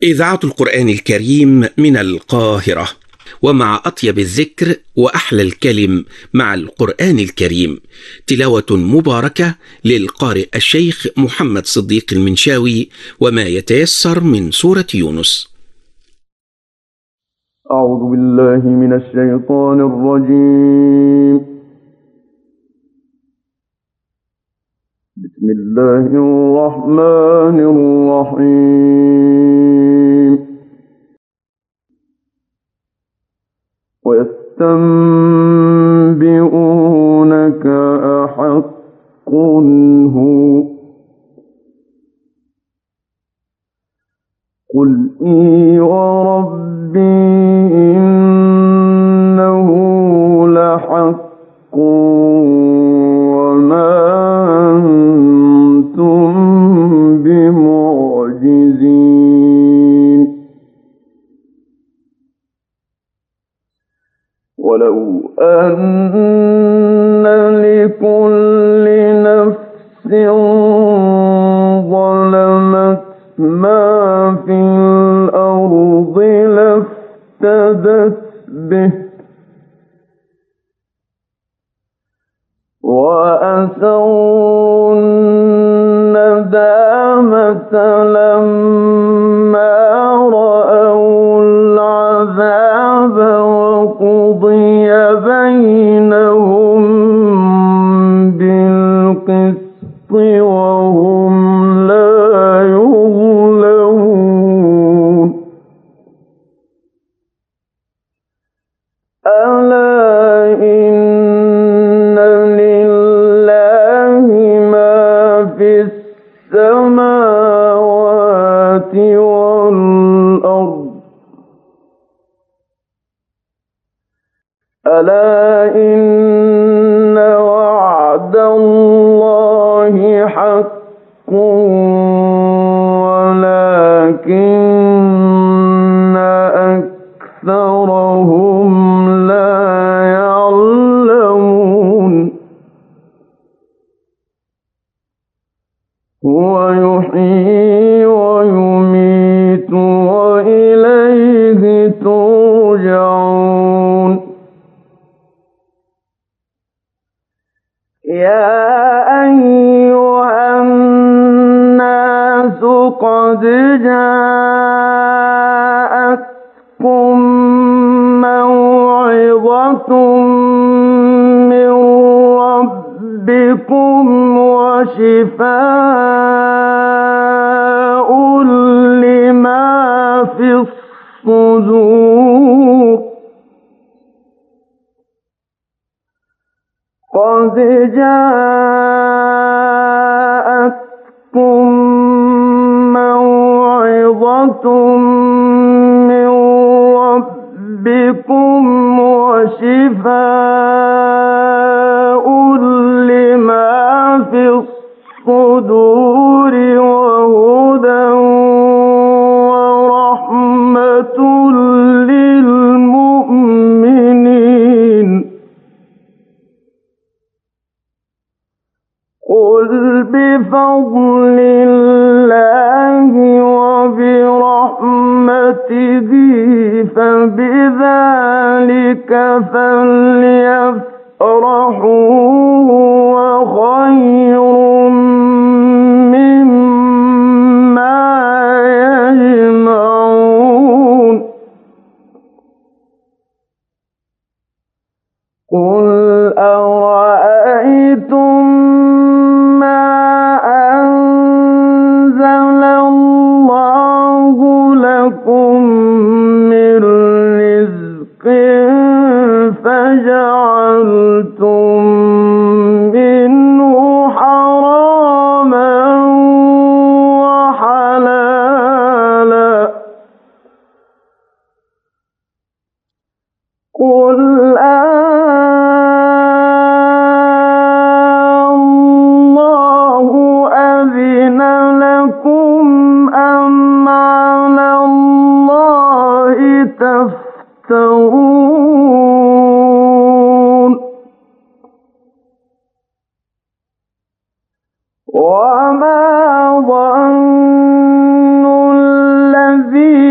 إذاعة القرآن الكريم من القاهرة، ومع أطيب الذكر وأحلى الكلم مع القرآن الكريم، تلاوة مباركة للقارئ الشيخ محمد صديق المنشاوي، وما يتيسر من سورة يونس. أعوذ بالله من الشيطان الرجيم. بسم الله الرحمن الرحيم. ويستنبئونك أحق هو قل إي وربي إنه لحق وما أنتم بمعجزين. ولو أن لكل نفس ظلمت ما في الأرض لافتدت به وأسروا الندامة لما رأوا العذاب وقضي بينهم بالقسط وهم لا يظلمون. ألا إن لله ما في السماوات والأرض. ألا إن وعد الله حق ولكن أكثرهم لا يعلمون. هو يحيي ويميت وإليه ترجعون. يا أيها الناس قد جاءتكم موعظة من ربكم وشفاء لما في الصدور. قد جاءتكم موعظة من ربكم وشفاء لما في الصدور وهدى ورحمة للمؤمنين. قل بفضل الله وبرحمته فبذلك فليفرحوا هو خير مما يجمعون. قل أرأيتم ما أنزل الله لكم من رزق فجعلتم منه حراما وحلالا. قل الله أذن لكم أم على الله تفترون. وما ظن الذين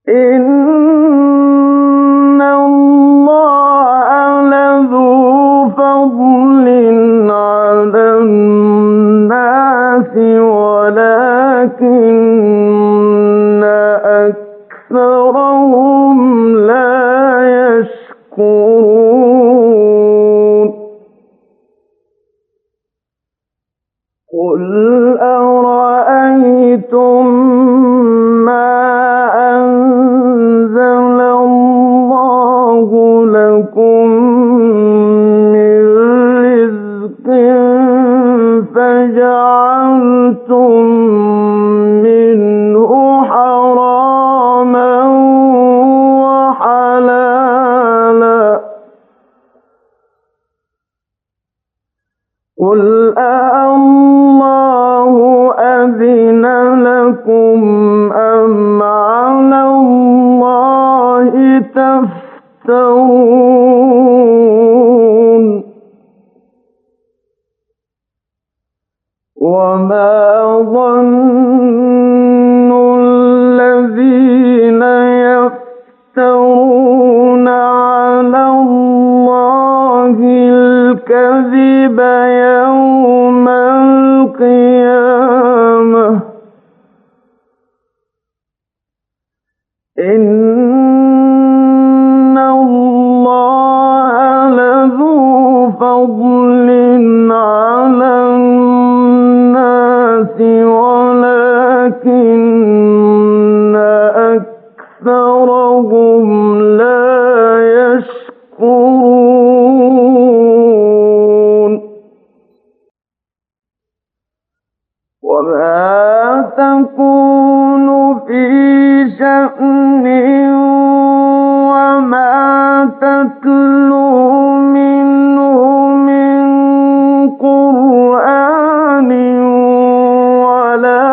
إِنَّ اللَّهَ لَذُو فَضْلٍ عَلَى النَّاسِ وَلَٰكِنَّ أَكْثَرَهُمْ لَا يَشْكُرُونَ قُلْ أَرَأَيْتُم مَّا أَنزَلَ اللَّهُ لَكُم مِّن رِّزْقٍ فَجَعَلْتُم مِّنْهُ حَرَامًا وَحَلَالًا قُلْ أَاللَّهُ أَذِنَ لَكُمْ أَمْ عَلَى اللَّهِ تَفْتَرُونَ وَمَا ظَنُّ الَّذِينَ يَفْتَرُونَ عَلَى اللَّهِ الْكَذِبَ يَوْمَ الْقِيَامَةِ إِنَّ اللَّهَ لَذُو فَضْلٍ عَلَى النَّاسِ وَلَٰكِنَّ أَكْثَرَهُمْ لَا يَشْكُرُونَ وَمَا تَكُونُ فِي شَأْنٍ وَمَا تَتْلُو مِنْهُ مِنْ قُرْآنٍ وَلَا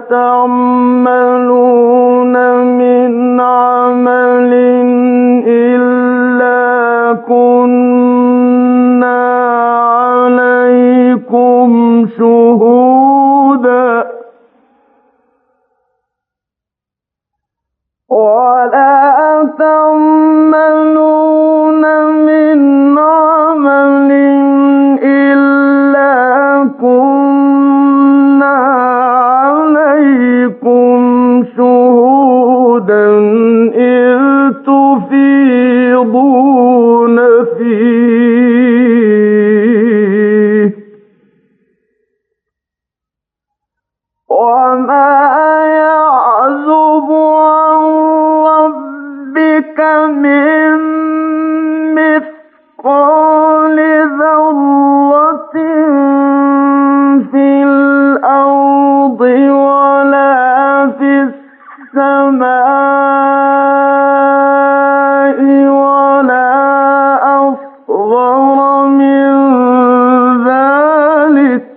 تَعْمَلُونَ مِنْ عَمَلٍ إِلَّا كُنَّا عَلَيْكُمْ شُهُودًا وَلَا تَعْمَلُونَ مِنْ عَمَلٍ إِلَّا كُنَّا عَلَيْكُمْ شُهُودًا إِذْ تُفِيضُونَ فِيهِ وَمَا يَعْزُبُ عَن رَّبِّكَ مِن مِّثْقَالِ ذَرَّةٍ فِي الْأَرْضِ وَلَا فِي السَّمَاءِ وَلَا أَصْغَرَ مِن ذَٰلِكَ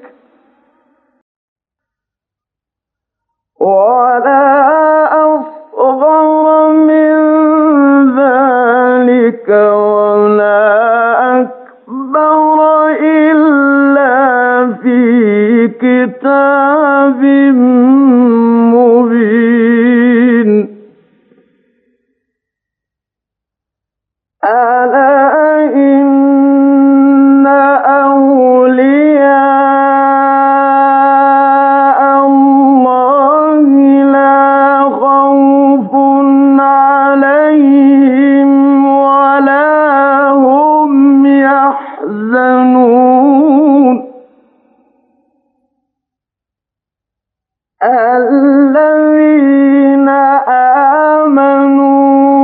وَلَا أَكْبَرَ إِلَّا فِي كِتَابٍ مُّبِينٍ أَلَا إِنَّ أَوْلِيَاءَ اللَّهِ لَا خَوْفٌ عَلَيْهِمْ وَلَا هُمْ يَحْزَنُونَ الَّذِينَ آمَنُوا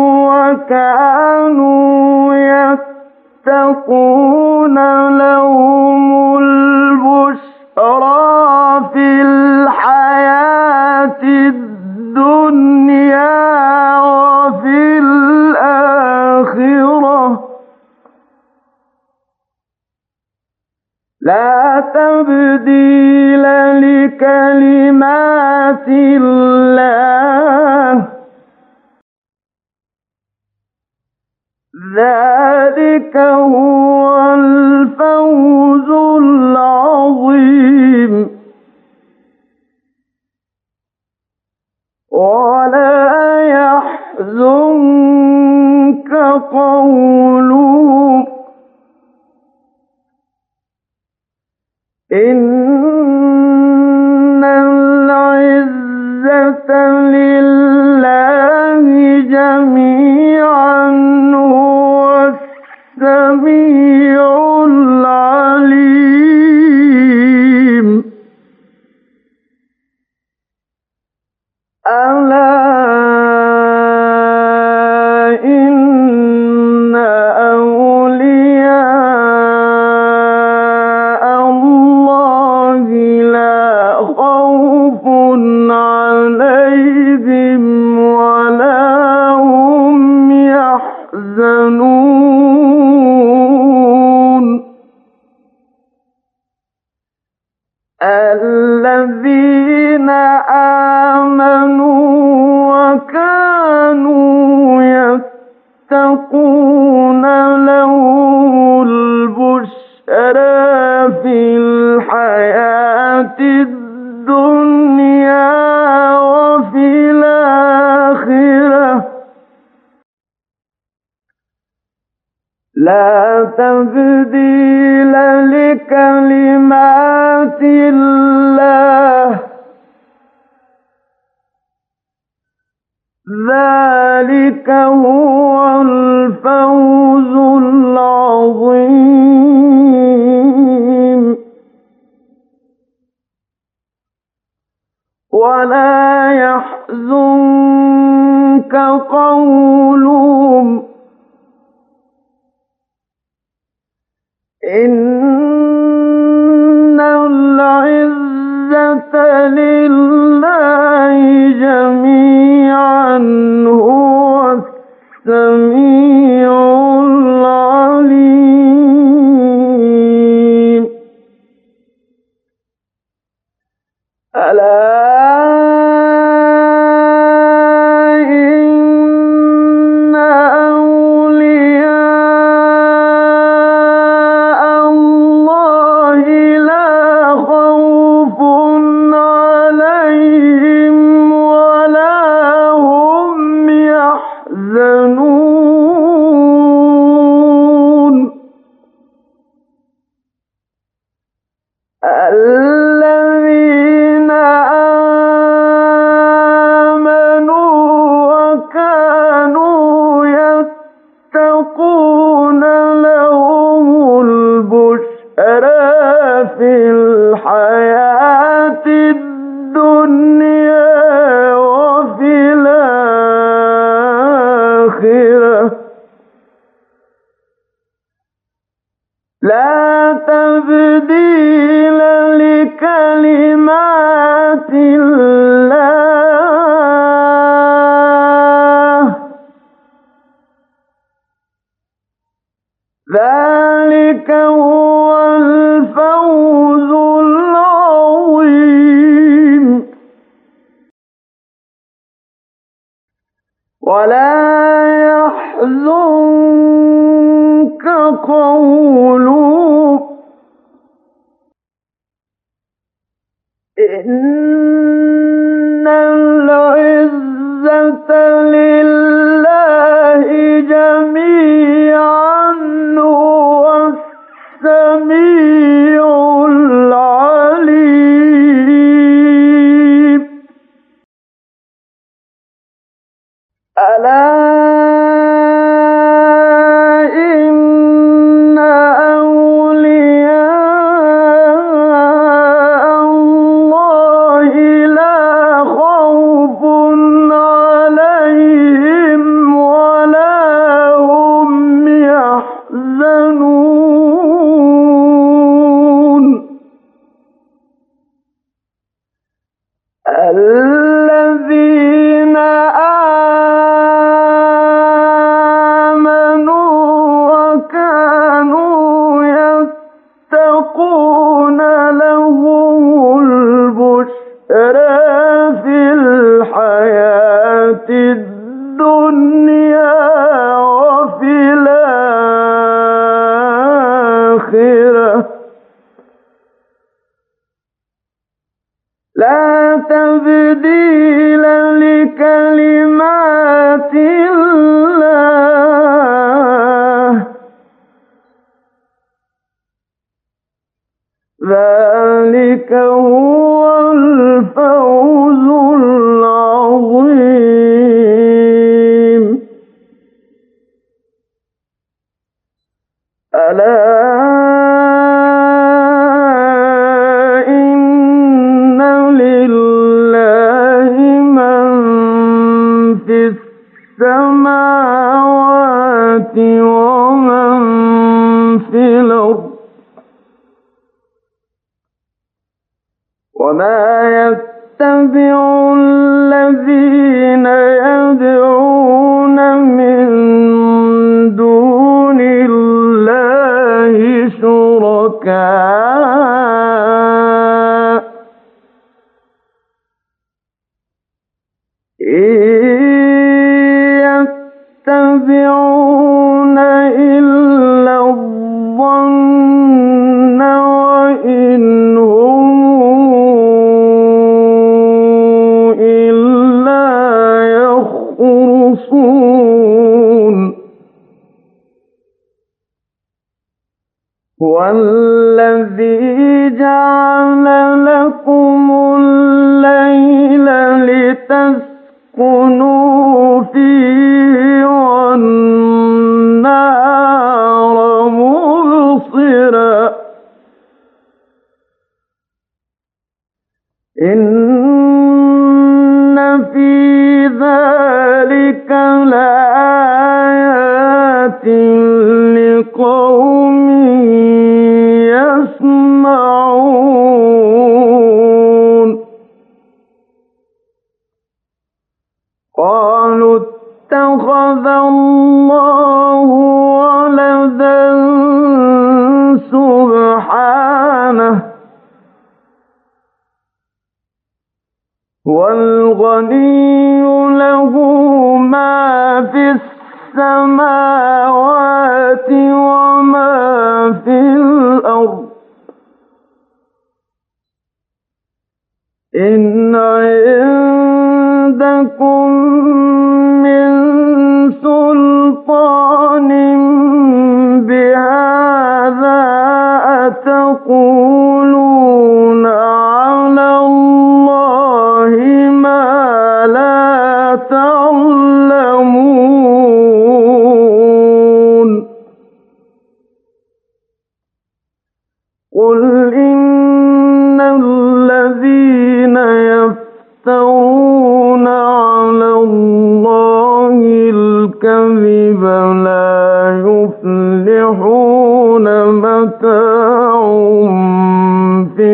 وَكَانُوا يَتَّقُونَ لَهُمُ الْبُشْرَىٰ فِي الْحَيَاةِ الدُّنْيَا وَفِي الْآخِرَةِ لَا تَبْدِيلَ لِكَلِمَاتِ اللَّهِ ۚ ذَٰلِكَ هُوَ الْفَوْزُ الْعَظِيمُ وَلَا يَحْزُنُكَ يحزنك قولهم إن العزة لله جميعا هو السميع العليم ألا إن أولياء الله لا خوف عليهم ولا هم يحزنون الذين آمنوا وكانوا يتقون لهم البشرى في الحياة الدنيا وفي الآخرة لا تبديل لكلمات الله ذلك هو الفوز العظيم ولا يحزنك قولهم إن العزة لله جميعا هو السميع العليم ألا الذين آمنوا وكانوا يتقون لهم البشرى في الحياة الدنيا وفي الآخرة لا تبديل لكلمات الله ذلك هو الفوز العظيم ولا يحزنك قولهم إن العزة لله جميعا هو السميع العليم ألا إن أولياء الله لا خوف عليهم ولا هم يحزنون الذين في السماوات ومن في الأرض وما يتبع الذين يدعون من دون الله شركاء يتبعون إلا الظن وإن هم إلا يخرصون والذي جعل لكم الليل لتسكنوا فيه والنهار مبصرا إن في ذلك لآيات لقوم يسمعون قالوا اتخذ الله ولدا سبحانه والغني له ما في السماوات وما في الأرض إن عندكم من سلطان بهذا أتقولون على الله ما لا تعلمون قل إن الذين يفترون على الله الكذب لا يفلحون متاع في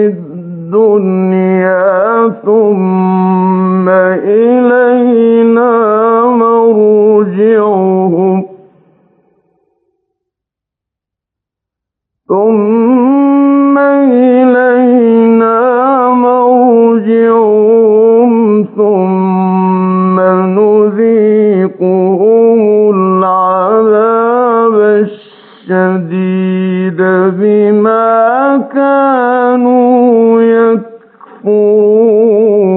الدنيا ثم إلينا مرجعهم ثم نذيقهم العذاب الشديد بما كانوا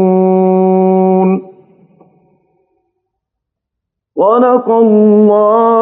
يكفرون صدق الله